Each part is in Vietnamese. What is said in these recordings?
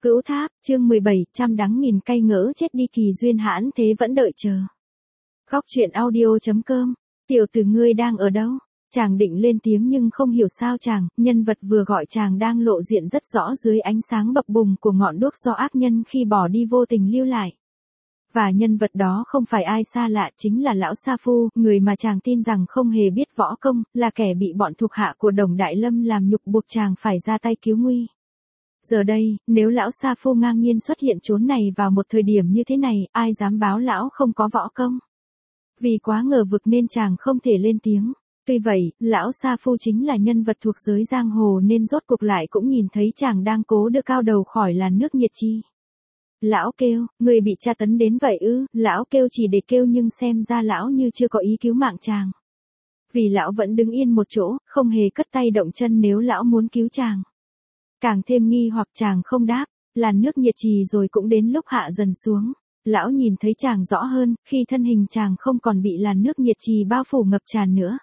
Cửu Tháp, chương 17, trăm đắng nghìn cay ngỡ chết đi kỳ duyên hãn thế vẫn đợi chờ. Góc truyện audio.com, tiểu tử ngươi đang ở đâu? Chàng định lên tiếng nhưng không hiểu sao nhân vật vừa gọi chàng đang lộ diện rất rõ dưới ánh sáng bập bùng của ngọn đuốc do ác nhân khi bỏ đi vô tình lưu lại. Và nhân vật đó không phải ai xa lạ chính là lão Sa Phu, người mà chàng tin rằng không hề biết võ công, là kẻ bị bọn thuộc hạ của Đồng Đại Lâm làm nhục buộc chàng phải ra tay cứu nguy. Giờ đây, nếu lão Sa Phu ngang nhiên xuất hiện chốn này vào một thời điểm như thế này, ai dám báo lão không có võ công? Vì quá ngờ vực nên chàng không thể lên tiếng. Tuy vậy, lão Sa Phu chính là nhân vật thuộc giới giang hồ nên rốt cuộc lại cũng nhìn thấy chàng đang cố đưa cao đầu khỏi làn nước nhiệt chi. Lão kêu, người bị tra tấn đến vậy ư? Lão kêu chỉ để kêu nhưng xem ra lão như chưa có ý cứu mạng chàng. Vì lão vẫn đứng yên một chỗ, không hề cất tay động chân nếu lão muốn cứu chàng. Càng thêm nghi hoặc chàng không đáp, làn nước nhiệt trì rồi cũng đến lúc hạ dần xuống. Lão nhìn thấy chàng rõ hơn, khi thân hình chàng không còn bị làn nước nhiệt trì bao phủ ngập tràn nữa.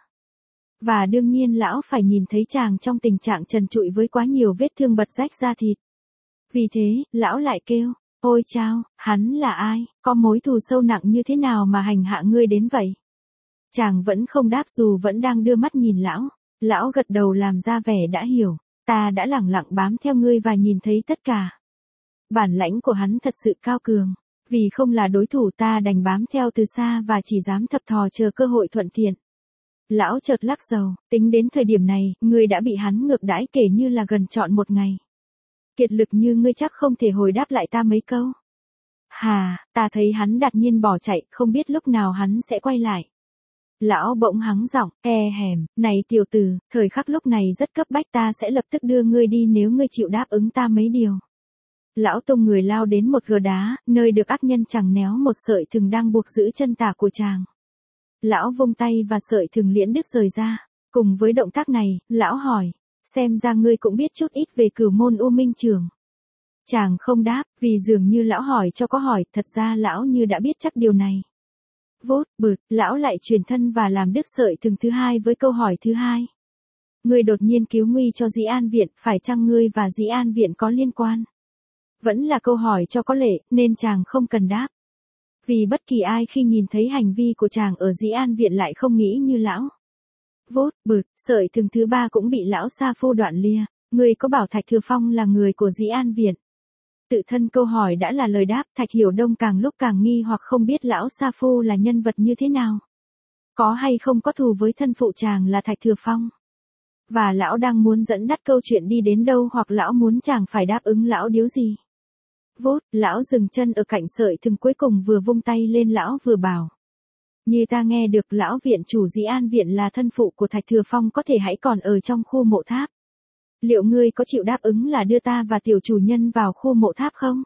Và đương nhiên lão phải nhìn thấy chàng trong tình trạng trần trụi với quá nhiều vết thương bật rách da thịt. Vì thế, lão lại kêu, ôi chao, hắn là ai, có mối thù sâu nặng như thế nào mà hành hạ ngươi đến vậy? Chàng vẫn không đáp dù vẫn đang đưa mắt nhìn lão. Lão gật đầu làm ra vẻ đã hiểu. Ta đã lẳng lặng bám theo ngươi và nhìn thấy tất cả. Bản lãnh của hắn thật sự cao cường. Vì không là đối thủ ta đành bám theo từ xa và chỉ dám thập thò chờ cơ hội thuận tiện. Lão chợt lắc đầu, tính đến thời điểm này, ngươi đã bị hắn ngược đãi kể như là gần trọn một ngày. Kiệt lực như ngươi chắc không thể hồi đáp lại ta mấy câu. Hà, ta thấy hắn đột nhiên bỏ chạy, không biết lúc nào hắn sẽ quay lại. Lão bỗng hắng giọng, hèm, này tiểu tử, thời khắc lúc này rất cấp bách ta sẽ lập tức đưa ngươi đi nếu ngươi chịu đáp ứng ta mấy điều. Lão tung người lao đến một gờ đá, nơi được ác nhân chẳng néo một sợi thừng đang buộc giữ chân tả của chàng. Lão vung tay và sợi thừng liễn đứt rời ra. Cùng với động tác này, lão hỏi, xem ra ngươi cũng biết chút ít về Cửu Môn U Minh Trường. Chàng không đáp, vì dường như lão hỏi cho có hỏi, thật ra lão như đã biết chắc điều này. Vốt, bực, lão lại chuyển thân và làm đứt sợi thừng thứ hai với câu hỏi thứ hai. Ngươi đột nhiên cứu nguy cho Dĩ An Viện, phải chăng ngươi và Dĩ An Viện có liên quan? Vẫn là câu hỏi cho có lệ, nên chàng không cần đáp. Vì bất kỳ ai khi nhìn thấy hành vi của chàng ở Dĩ An Viện lại không nghĩ như lão. Vốt, bực, sợi thừng thứ ba cũng bị lão Sa Phu đoạn lìa. Ngươi có bảo Thạch Thừa Phong là người của Dĩ An Viện? Tự thân câu hỏi đã là lời đáp, Thạch Hiểu Đông càng lúc càng nghi hoặc không biết lão Sa Phu là nhân vật như thế nào. Có hay không có thù với thân phụ chàng là Thạch Thừa Phong. Và lão đang muốn dẫn dắt câu chuyện đi đến đâu hoặc lão muốn chàng phải đáp ứng lão điều gì. Vốt, lão dừng chân ở cạnh sợi thừng cuối cùng vừa vung tay lên lão vừa bảo. Như ta nghe được lão viện chủ Dĩ An Viện là thân phụ của Thạch Thừa Phong có thể hãy còn ở trong khu mộ tháp. Liệu ngươi có chịu đáp ứng là đưa ta và tiểu chủ nhân vào khu mộ tháp không?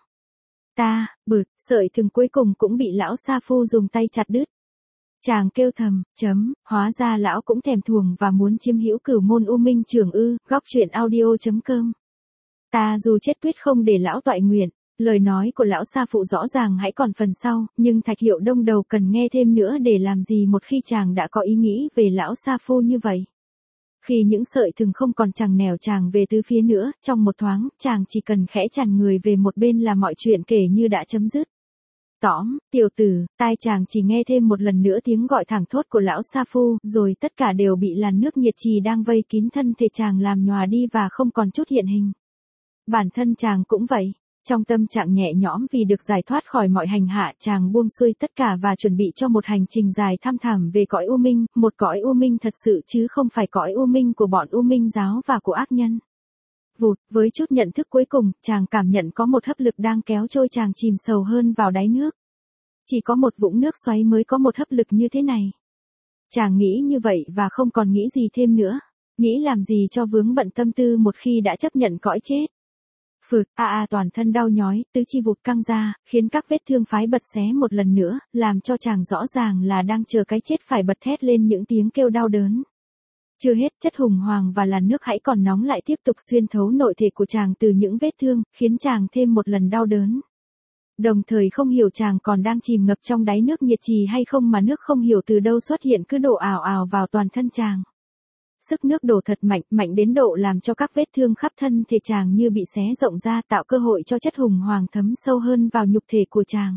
Ta, sợi thừng cuối cùng cũng bị lão Sa Phu dùng tay chặt đứt. Chàng kêu thầm, hóa ra lão cũng thèm thuồng và muốn chiếm hữu Cửu Môn U Minh Trường ư, góc truyện audio.com. Ta dù chết quyết không để lão toại nguyện. Lời nói của lão Sa Phụ rõ ràng hãy còn phần sau, nhưng Thạch Hiểu Đông đầu cần nghe thêm nữa để làm gì một khi chàng đã có ý nghĩ về lão Sa Phu như vậy. Khi những sợi thừng không còn chằng nẻo chàng về tứ phía nữa, trong một thoáng, chàng chỉ cần khẽ tràn người về một bên là mọi chuyện kể như đã chấm dứt. Tóm, tiểu tử, tai chàng chỉ nghe thêm một lần nữa tiếng gọi thảng thốt của lão Sa Phu, rồi tất cả đều bị làn nước nhiệt trì đang vây kín thân thể chàng làm nhòa đi và không còn chút hiện hình. Bản thân chàng cũng vậy. Trong tâm trạng nhẹ nhõm vì được giải thoát khỏi mọi hành hạ, chàng buông xuôi tất cả và chuẩn bị cho một hành trình dài thăm thẳm về cõi U Minh, một cõi U Minh thật sự chứ không phải cõi U Minh của bọn U Minh giáo và của ác nhân. Vụt, với chút nhận thức cuối cùng, chàng cảm nhận có một hấp lực đang kéo trôi chàng chìm sâu hơn vào đáy nước. Chỉ có một vũng nước xoáy mới có một hấp lực như thế này. Chàng nghĩ như vậy và không còn nghĩ gì thêm nữa. Nghĩ làm gì cho vướng bận tâm tư một khi đã chấp nhận cõi chết. Phượt, toàn thân đau nhói, tứ chi vụt căng ra, khiến các vết thương phái bật xé một lần nữa, làm cho chàng rõ ràng là đang chờ cái chết phải bật thét lên những tiếng kêu đau đớn. Chưa hết, chất hùng hoàng và làn nước hãy còn nóng lại tiếp tục xuyên thấu nội thể của chàng từ những vết thương, khiến chàng thêm một lần đau đớn. Đồng thời không hiểu chàng còn đang chìm ngập trong đáy nước nhiệt trì hay không mà nước không hiểu từ đâu xuất hiện cứ đổ ào ào vào toàn thân chàng. sức nước đổ thật mạnh, mạnh đến độ làm cho các vết thương khắp thân thể chàng như bị xé rộng ra, tạo cơ hội cho chất hùng hoàng thấm sâu hơn vào nhục thể của chàng.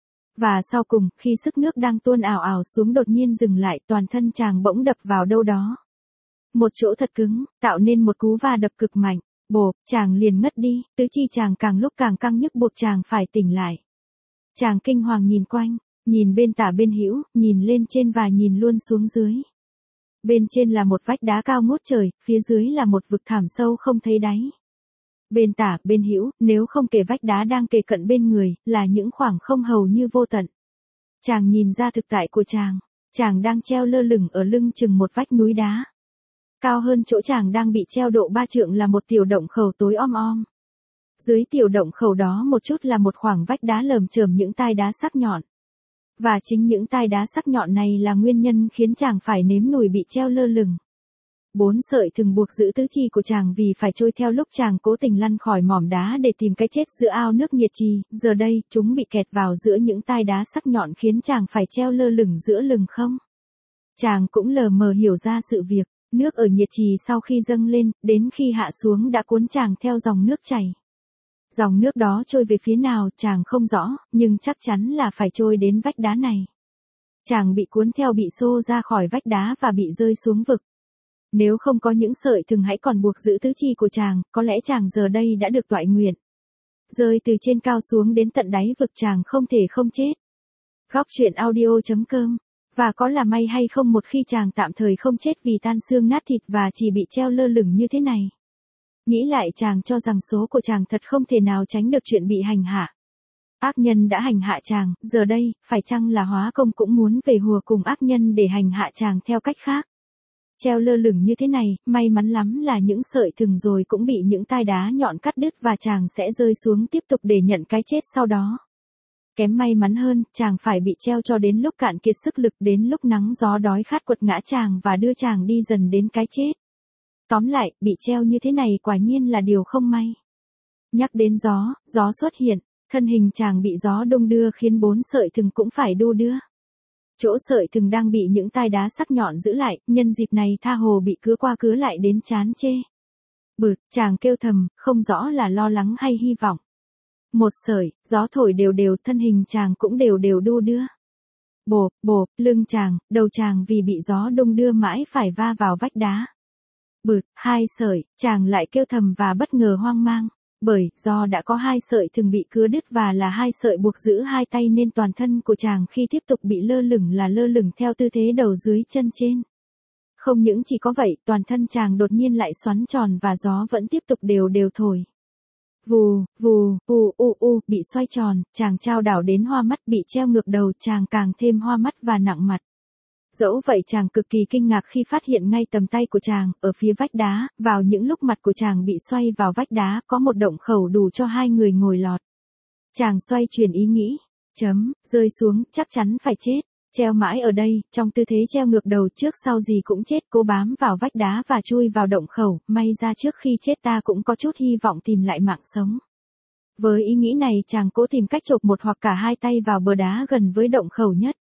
Và sau cùng, khi sức nước đang tuôn ào ào xuống đột nhiên dừng lại, toàn thân chàng bỗng đập vào đâu đó. Một chỗ thật cứng, tạo nên một cú va đập cực mạnh. Bộp, chàng liền ngất đi, tứ chi chàng càng lúc càng căng nhức buộc chàng phải tỉnh lại. Chàng kinh hoàng nhìn quanh, nhìn bên tả bên hữu, nhìn lên trên và nhìn luôn xuống dưới. Bên trên là một vách đá cao ngút trời, phía dưới là một vực thẳm sâu không thấy đáy. Bên tả, bên hữu, nếu không kể vách đá đang kề cận bên người, là những khoảng không hầu như vô tận. Chàng nhìn ra thực tại của chàng đang treo lơ lửng ở lưng chừng một vách núi đá. Cao hơn chỗ chàng đang bị treo độ 3 trượng là một tiểu động khẩu tối om om. Dưới tiểu động khẩu đó một chút là một khoảng vách đá lởm chởm những tai đá sắc nhọn. Và chính những tai đá sắc nhọn này là nguyên nhân khiến chàng phải nếm mùi bị treo lơ lửng. 4 sợi thừng buộc giữ tứ chi của chàng vì phải trôi theo lúc chàng cố tình lăn khỏi mỏm đá để tìm cái chết giữa ao nước nhiệt trì, giờ đây chúng bị kẹt vào giữa những tai đá sắc nhọn khiến chàng phải treo lơ lửng giữa lừng không. Chàng cũng lờ mờ hiểu ra sự việc, nước ở nhiệt trì sau khi dâng lên, đến khi hạ xuống đã cuốn chàng theo dòng nước chảy. Dòng nước đó trôi về phía nào chàng không rõ, nhưng chắc chắn là phải trôi đến vách đá này. Chàng bị cuốn theo bị xô ra khỏi vách đá và bị rơi xuống vực. Nếu không có những sợi thừng hãy còn buộc giữ tứ chi của chàng, có lẽ chàng giờ đây đã được toại nguyện. Rơi từ trên cao xuống đến tận đáy vực chàng không thể không chết. Góc truyện audio.com. Và có là may hay không một khi chàng tạm thời không chết vì tan xương nát thịt và chỉ bị treo lơ lửng như thế này. Nghĩ lại chàng cho rằng số của chàng thật không thể nào tránh được chuyện bị hành hạ. Ác nhân đã hành hạ chàng, giờ đây, phải chăng là hóa công cũng muốn về hùa cùng ác nhân để hành hạ chàng theo cách khác. Treo lơ lửng như thế này, may mắn lắm là những sợi thừng rồi cũng bị những tai đá nhọn cắt đứt và chàng sẽ rơi xuống tiếp tục để nhận cái chết sau đó. Kém may mắn hơn, chàng phải bị treo cho đến lúc cạn kiệt sức lực, đến lúc nắng gió đói khát quật ngã chàng và đưa chàng đi dần đến cái chết. Tóm lại, bị treo như thế này quả nhiên là điều không may. Nhắc đến gió xuất hiện, thân hình chàng bị gió đung đưa khiến 4 sợi thừng cũng phải đu đưa. Chỗ sợi thừng đang bị những tai đá sắc nhọn giữ lại, nhân dịp này tha hồ bị cứa qua cứa lại đến chán chê. Bực, chàng kêu thầm, không rõ là lo lắng hay hy vọng. Một sợi, gió thổi đều đều, thân hình chàng cũng đều đều đu đưa. Bộp, bộp, lưng chàng, đầu chàng vì bị gió đung đưa mãi phải va vào vách đá. Bực, 2 sợi, chàng lại kêu thầm và bất ngờ hoang mang. Bởi, do đã có 2 sợi thừng bị cứa đứt và là 2 sợi buộc giữ hai tay nên toàn thân của chàng khi tiếp tục bị lơ lửng là lơ lửng theo tư thế đầu dưới chân trên. Không những chỉ có vậy, toàn thân chàng đột nhiên lại xoắn tròn và gió vẫn tiếp tục đều đều thổi. Vù, vù, bị xoay tròn, chàng chao đảo đến hoa mắt, bị treo ngược đầu, chàng càng thêm hoa mắt và nặng mặt. Dẫu vậy chàng cực kỳ kinh ngạc khi phát hiện ngay tầm tay của chàng, ở phía vách đá, vào những lúc mặt của chàng bị xoay vào vách đá, có một động khẩu đủ cho 2 người ngồi lọt. Chàng xoay chuyển ý nghĩ, rơi xuống, chắc chắn phải chết, treo mãi ở đây, trong tư thế treo ngược đầu trước sau gì cũng chết, cố bám vào vách đá và chui vào động khẩu, may ra trước khi chết ta cũng có chút hy vọng tìm lại mạng sống. Với ý nghĩ này chàng cố tìm cách chộp một hoặc cả 2 tay vào bờ đá gần với động khẩu nhất.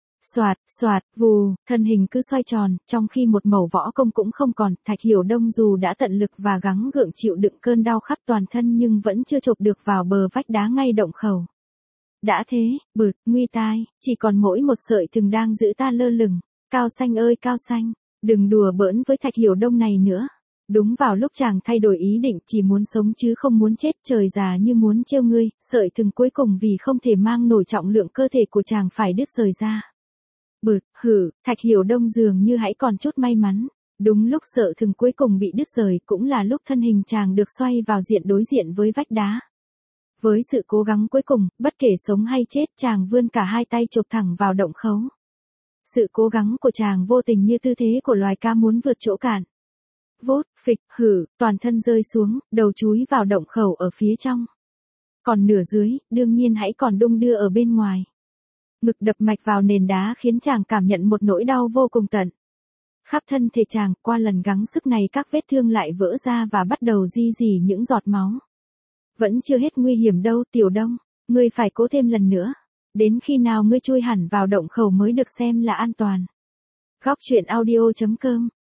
Xoạt, vù, thân hình cứ xoay tròn, trong khi một mẩu võ công cũng không còn, Thạch Hiểu Đông dù đã tận lực và gắng gượng chịu đựng cơn đau khắp toàn thân nhưng vẫn chưa chộp được vào bờ vách đá ngay động khẩu. Đã thế, nguy tai, chỉ còn mỗi một sợi thừng đang giữ ta lơ lửng. Cao Xanh ơi Cao Xanh, đừng đùa bỡn với Thạch Hiểu Đông này nữa. Đúng vào lúc chàng thay đổi ý định chỉ muốn sống chứ không muốn chết, trời già như muốn trêu ngươi, sợi thừng cuối cùng vì không thể mang nổi trọng lượng cơ thể của chàng phải đứt rời ra. Thạch Hiểu Đông dường như hãy còn chút may mắn. Đúng lúc sợi thừng cuối cùng bị đứt rời cũng là lúc thân hình chàng được xoay vào diện đối diện với vách đá. Với sự cố gắng cuối cùng, bất kể sống hay chết chàng vươn cả 2 tay chộp thẳng vào động khẩu. Sự cố gắng của chàng vô tình như tư thế của loài cá muốn vượt chỗ cạn. Vốt, phịch, toàn thân rơi xuống, đầu chúi vào động khẩu ở phía trong. Còn nửa dưới, đương nhiên hãy còn đung đưa ở bên ngoài. Ngực đập mạch vào nền đá khiến chàng cảm nhận một nỗi đau vô cùng tận. Khắp thân thể chàng, qua lần gắng sức này các vết thương lại vỡ ra và bắt đầu rỉ những giọt máu. Vẫn chưa hết nguy hiểm đâu Tiểu Đông, ngươi phải cố thêm lần nữa. Đến khi nào ngươi chui hẳn vào động khẩu mới được xem là an toàn. Góc truyện audio.com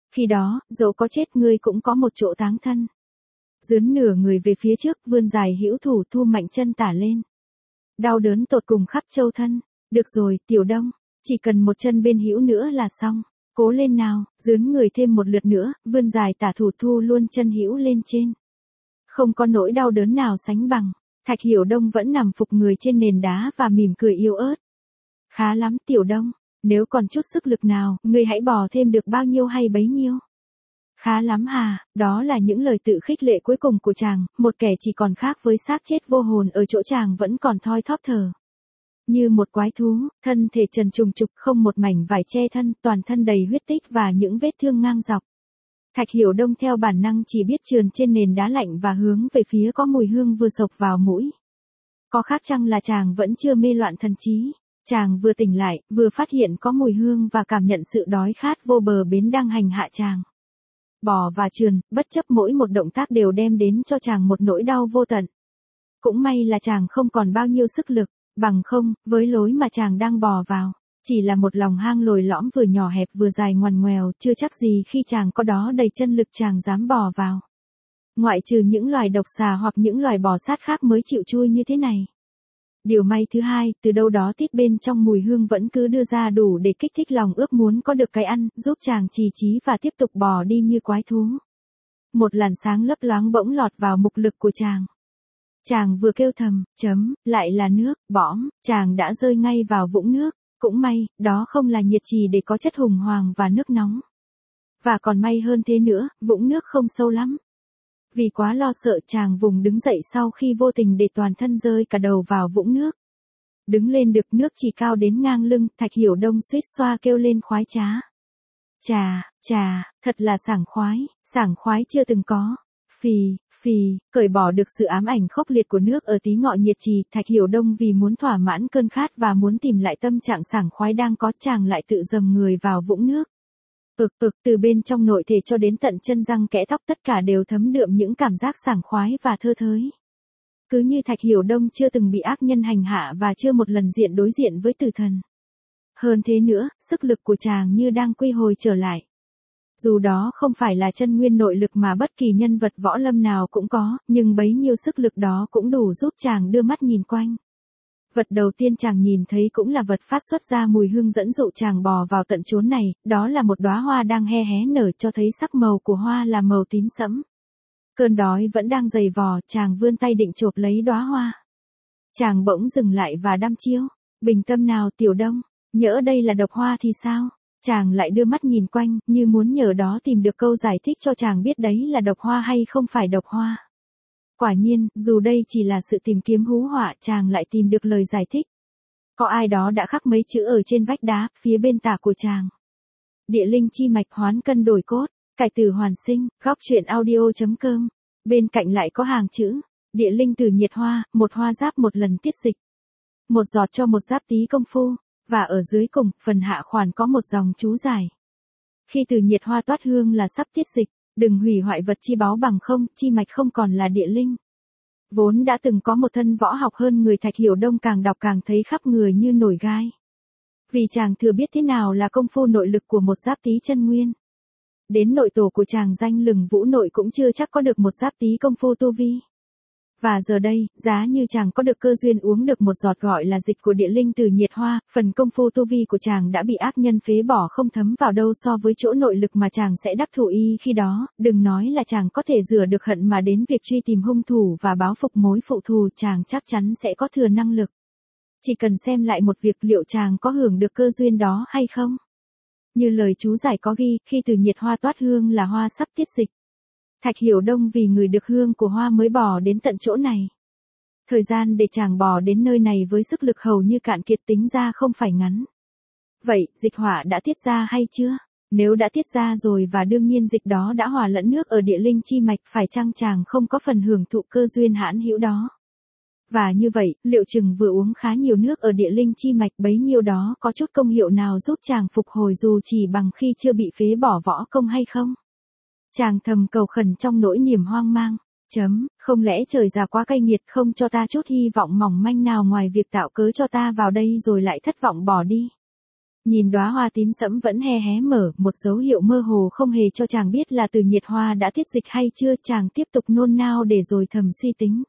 Khi đó, dẫu có chết ngươi cũng có một chỗ táng thân. Dướn nửa người về phía trước, vươn dài hữu thủ thu mạnh chân tả lên. Đau đớn tột cùng khắp châu thân. Được rồi, Tiểu Đông, chỉ cần một chân bên hữu nữa là xong. Cố lên nào, dướn người thêm một lượt nữa, vươn dài tả thủ thu luôn chân hữu lên trên. Không có nỗi đau đớn nào sánh bằng. Thạch Hiểu Đông vẫn nằm phục người trên nền đá và mỉm cười yếu ớt. Khá lắm Tiểu Đông, nếu còn chút sức lực nào, ngươi hãy bò thêm được bao nhiêu hay bấy nhiêu. Khá lắm hà, đó là những lời tự khích lệ cuối cùng của chàng, một kẻ chỉ còn khác với xác chết vô hồn ở chỗ chàng vẫn còn thoi thóp thở. Như một quái thú, thân thể trần trùng trục không một mảnh vải che thân, toàn thân đầy huyết tích và những vết thương ngang dọc. Thạch Hiểu Đông theo bản năng chỉ biết trườn trên nền đá lạnh và hướng về phía có mùi hương vừa sộc vào mũi. Có khác chăng là chàng vẫn chưa mê loạn thần trí? Chàng vừa tỉnh lại, vừa phát hiện có mùi hương và cảm nhận sự đói khát vô bờ bến đang hành hạ chàng. Bò và trườn, bất chấp mỗi một động tác đều đem đến cho chàng một nỗi đau vô tận. Cũng may là chàng không còn bao nhiêu sức lực, bằng không, với lối mà chàng đang bò vào, chỉ là một lòng hang lồi lõm vừa nhỏ hẹp vừa dài ngoằn ngoèo, chưa chắc gì khi chàng có đó đầy chân lực chàng dám bò vào. Ngoại trừ những loài độc xà hoặc những loài bò sát khác mới chịu chui như thế này. Điều may thứ hai, từ đâu đó tít bên trong mùi hương vẫn cứ đưa ra đủ để kích thích lòng ước muốn có được cái ăn, giúp chàng trì trí và tiếp tục bò đi như quái thú. Một làn sáng lấp loáng bỗng lọt vào mục lực của chàng. Chàng vừa kêu thầm, lại là nước, bõm, chàng đã rơi ngay vào vũng nước. Cũng may, đó không là nhiệt trì để có chất hùng hoàng và nước nóng. Và còn may hơn thế nữa, vũng nước không sâu lắm. Vì quá lo sợ chàng vùng đứng dậy sau khi vô tình để toàn thân rơi cả đầu vào vũng nước. Đứng lên được nước chỉ cao đến ngang lưng, Thạch Hiểu Đông suýt xoa kêu lên khoái trá. Chà, thật là sảng khoái chưa từng có. Phì, cởi bỏ được sự ám ảnh khốc liệt của nước ở tí ngọ nhiệt trì, Thạch Hiểu Đông vì muốn thỏa mãn cơn khát và muốn tìm lại tâm trạng sảng khoái đang có, chàng lại tự dầm người vào vũng nước. Từ bên trong nội thể cho đến tận chân răng kẽ tóc tất cả đều thấm đượm những cảm giác sảng khoái và thơ thới. Cứ như Thạch Hiểu Đông chưa từng bị ác nhân hành hạ và chưa một lần đối diện với tử thần. Hơn thế nữa, sức lực của chàng như đang quy hồi trở lại. Dù đó không phải là chân nguyên nội lực mà bất kỳ nhân vật võ lâm nào cũng có, nhưng bấy nhiêu sức lực đó cũng đủ giúp chàng đưa mắt nhìn quanh. Vật đầu tiên chàng nhìn thấy cũng là vật phát xuất ra mùi hương dẫn dụ chàng bò vào tận chốn này, đó là một đóa hoa đang hé nở, cho thấy sắc màu của hoa là màu tím sẫm. Cơn đói vẫn đang dày vò, chàng vươn tay định chộp lấy đóa hoa. Chàng bỗng dừng lại và đăm chiêu, bình tâm nào Tiểu Đông, nhỡ đây là độc hoa thì sao? Chàng lại đưa mắt nhìn quanh, như muốn nhờ đó tìm được câu giải thích cho chàng biết đấy là độc hoa hay không phải độc hoa. Quả nhiên, dù đây chỉ là sự tìm kiếm hú họa, chàng lại tìm được lời giải thích. Có ai đó đã khắc mấy chữ ở trên vách đá, phía bên tả của chàng. Địa linh chi mạch hoán cân đổi cốt, cải tử hoàn sinh, góc truyện audio.com. Bên cạnh lại có hàng chữ, địa linh từ nhiệt hoa, một hoa giáp một lần tiết dịch. Một giọt cho một giáp tí công phu, và ở dưới cùng, phần hạ khoản có một dòng chú giải. Khi từ nhiệt hoa toát hương là sắp tiết dịch. Đừng hủy hoại vật chi báu bằng không, chi mạch không còn là địa linh. Vốn đã từng có một thân võ học hơn người, Thạch Hiểu Đông càng đọc càng thấy khắp người như nổi gai. Vì chàng thừa biết thế nào là công phu nội lực của một giáp tí chân nguyên. Đến nội tổ của chàng danh lừng Vũ Nội cũng chưa chắc có được một giáp tí công phu tu vi. Và giờ đây, giá như chàng có được cơ duyên uống được một giọt gọi là dịch của địa linh từ nhiệt hoa, phần công phu tu vi của chàng đã bị ác nhân phế bỏ không thấm vào đâu so với chỗ nội lực mà chàng sẽ đắc thủ y khi đó, đừng nói là chàng có thể rửa được hận mà đến việc truy tìm hung thủ và báo phục mối phụ thù chàng chắc chắn sẽ có thừa năng lực. Chỉ cần xem lại một việc liệu chàng có hưởng được cơ duyên đó hay không. Như lời chú giải có ghi, khi từ nhiệt hoa toát hương là hoa sắp tiết dịch. Thạch Hiểu Đông vì người được hương của hoa mới bò đến tận chỗ này. Thời gian để chàng bò đến nơi này với sức lực hầu như cạn kiệt tính ra không phải ngắn. Vậy, dịch hỏa đã tiết ra hay chưa? Nếu đã tiết ra rồi và đương nhiên dịch đó đã hòa lẫn nước ở địa linh chi mạch, phải chăng chàng không có phần hưởng thụ cơ duyên hãn hữu đó? Và như vậy, liệu chừng vừa uống khá nhiều nước ở địa linh chi mạch bấy nhiêu đó có chút công hiệu nào giúp chàng phục hồi dù chỉ bằng khi chưa bị phế bỏ võ công hay không? Chàng thầm cầu khẩn trong nỗi niềm hoang mang. Không lẽ trời già quá cay nghiệt không cho ta chút hy vọng mỏng manh nào ngoài việc tạo cớ cho ta vào đây rồi lại thất vọng bỏ đi. Nhìn đóa hoa tím sẫm vẫn hé hé mở, một dấu hiệu mơ hồ không hề cho chàng biết là Từ Nhiệt Hoa đã tiết dịch hay chưa, chàng tiếp tục nôn nao để rồi thầm suy tính.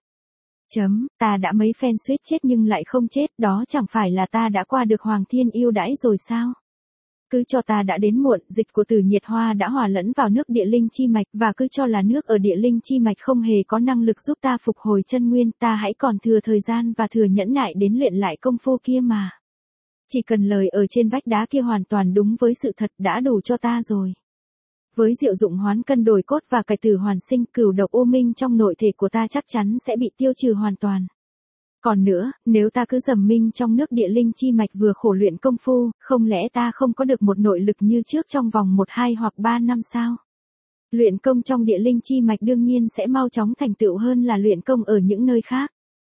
Ta đã mấy phen suýt chết nhưng lại không chết, đó chẳng phải là ta đã qua được Hoàng Thiên yêu đãi rồi sao? Cứ cho ta đã đến muộn, dịch của Từ Nhiệt Hoa đã hòa lẫn vào nước địa linh chi mạch và cứ cho là nước ở địa linh chi mạch không hề có năng lực giúp ta phục hồi chân nguyên, ta hãy còn thừa thời gian và thừa nhẫn nại đến luyện lại công phu kia mà. Chỉ cần lời ở trên vách đá kia hoàn toàn đúng với sự thật đã đủ cho ta rồi. Với diệu dụng hoán cân đổi cốt và cải tử hoàn sinh, cửu độc u minh trong nội thể của ta chắc chắn sẽ bị tiêu trừ hoàn toàn. Còn nữa, nếu ta cứ dầm minh trong nước địa linh chi mạch vừa khổ luyện công phu, không lẽ ta không có được một nội lực như trước trong vòng 1, 2 hoặc 3 năm sao? Luyện công trong địa linh chi mạch đương nhiên sẽ mau chóng thành tựu hơn là luyện công ở những nơi khác.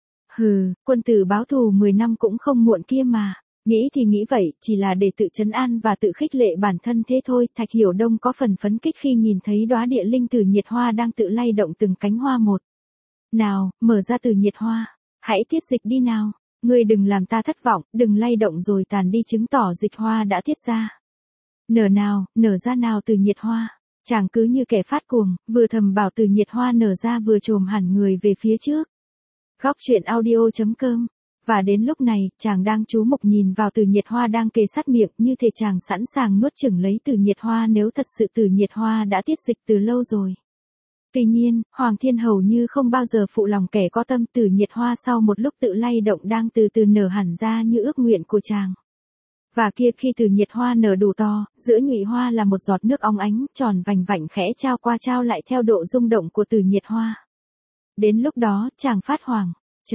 Quân tử báo thù 10 năm cũng không muộn kia mà. Nghĩ thì nghĩ vậy, chỉ là để tự trấn an và tự khích lệ bản thân thế thôi. Thạch Hiểu Đông có phần phấn kích khi nhìn thấy đóa địa linh Từ Nhiệt Hoa đang tự lay động từng cánh hoa một. Nào, mở ra Từ Nhiệt Hoa, hãy tiết dịch đi nào. Ngươi đừng làm ta thất vọng, đừng lay động rồi tàn đi, chứng tỏ dịch hoa đã tiết ra. Nở nào, nở ra nào Từ Nhiệt Hoa. Chàng cứ như kẻ phát cuồng, vừa thầm bảo Từ Nhiệt Hoa nở ra vừa chồm hẳn người về phía trước. Góc truyện audio.com. Và đến lúc này, chàng đang chú mục nhìn vào Từ Nhiệt Hoa đang kề sát miệng, như thể chàng sẵn sàng nuốt chửng lấy Từ Nhiệt Hoa nếu thật sự Từ Nhiệt Hoa đã tiết dịch từ lâu rồi. Tuy nhiên, Hoàng Thiên hầu như không bao giờ phụ lòng kẻ có tâm. Từ Nhiệt Hoa sau một lúc tự lay động đang từ từ nở hẳn ra như ước nguyện của chàng. Và kia khi Từ Nhiệt Hoa nở đủ to, giữa nhụy hoa là một giọt nước óng ánh, tròn vành vạnh khẽ trao qua trao lại theo độ rung động của Từ Nhiệt Hoa. Đến lúc đó, chàng phát hoảng.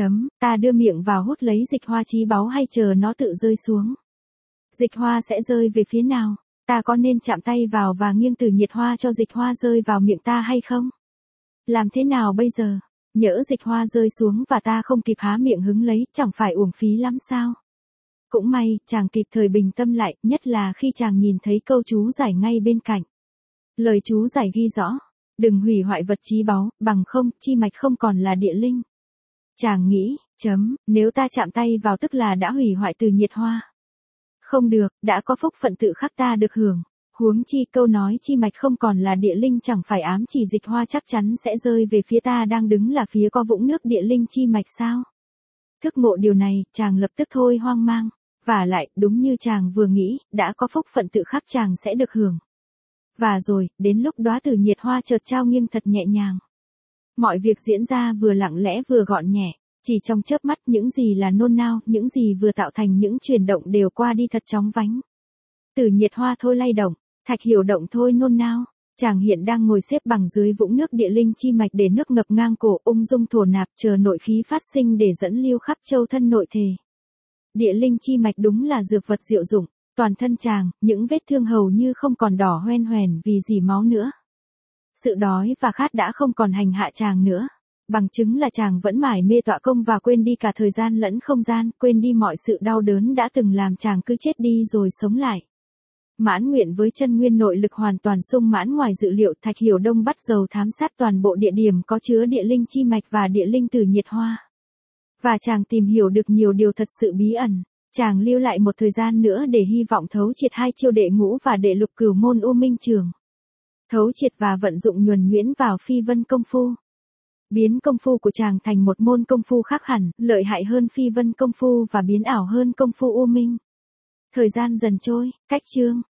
Ta đưa miệng vào hút lấy dịch hoa chí báu hay chờ nó tự rơi xuống? Dịch hoa sẽ rơi về phía nào? Ta có nên chạm tay vào và nghiêng Từ Nhiệt Hoa cho dịch hoa rơi vào miệng ta hay không? Làm thế nào bây giờ? Nhỡ dịch hoa rơi xuống và ta không kịp há miệng hứng lấy, chẳng phải uổng phí lắm sao? Cũng may, chàng kịp thời bình tâm lại, nhất là khi chàng nhìn thấy câu chú giải ngay bên cạnh. Lời chú giải ghi rõ, đừng hủy hoại vật chí báu, bằng không, chi mạch không còn là địa linh. Chàng nghĩ, nếu ta chạm tay vào tức là đã hủy hoại Từ Nhiệt Hoa. Không được, đã có phúc phận tự khắc ta được hưởng. Huống chi câu nói chi mạch không còn là địa linh chẳng phải ám chỉ dịch hoa chắc chắn sẽ rơi về phía ta đang đứng là phía có vũng nước địa linh chi mạch sao? Thức ngộ điều này, chàng lập tức thôi hoang mang. Và lại, đúng như chàng vừa nghĩ, đã có phúc phận tự khắc chàng sẽ được hưởng. Và rồi, đến lúc đóa Từ Nhiệt Hoa chợt trao nghiêng thật nhẹ nhàng. Mọi việc diễn ra vừa lặng lẽ vừa gọn nhẹ, chỉ trong chớp mắt những gì là nôn nao, những gì vừa tạo thành những chuyển động đều qua đi thật chóng vánh. Từ Nhiệt Hoa thôi lay động, Thạch Hiểu Động thôi nôn nao, chàng hiện đang ngồi xếp bằng dưới vũng nước địa linh chi mạch để nước ngập ngang cổ, ung dung thổ nạp chờ nội khí phát sinh để dẫn lưu khắp châu thân nội thể. Địa linh chi mạch đúng là dược vật diệu dụng, toàn thân chàng, những vết thương hầu như không còn đỏ hoen hoèn vì dì máu nữa. Sự đói và khát đã không còn hành hạ chàng nữa. Bằng chứng là chàng vẫn mải mê tọa công và quên đi cả thời gian lẫn không gian, quên đi mọi sự đau đớn đã từng làm chàng cứ chết đi rồi sống lại. Mãn nguyện với chân nguyên nội lực hoàn toàn sung mãn ngoài dự liệu, Thạch Hiểu Đông bắt đầu thám sát toàn bộ địa điểm có chứa địa linh chi mạch và địa linh Từ Nhiệt Hoa. Và chàng tìm hiểu được nhiều điều thật sự bí ẩn. Chàng lưu lại một thời gian nữa để hy vọng thấu triệt 2 chiêu đệ ngũ và đệ lục cửu môn U Minh Trường. Thấu triệt và vận dụng nhuần nhuyễn vào phi vân công phu. Biến công phu của chàng thành một môn công phu khác hẳn, lợi hại hơn phi vân công phu và biến ảo hơn công phu U Minh. Thời gian dần trôi, cách chương.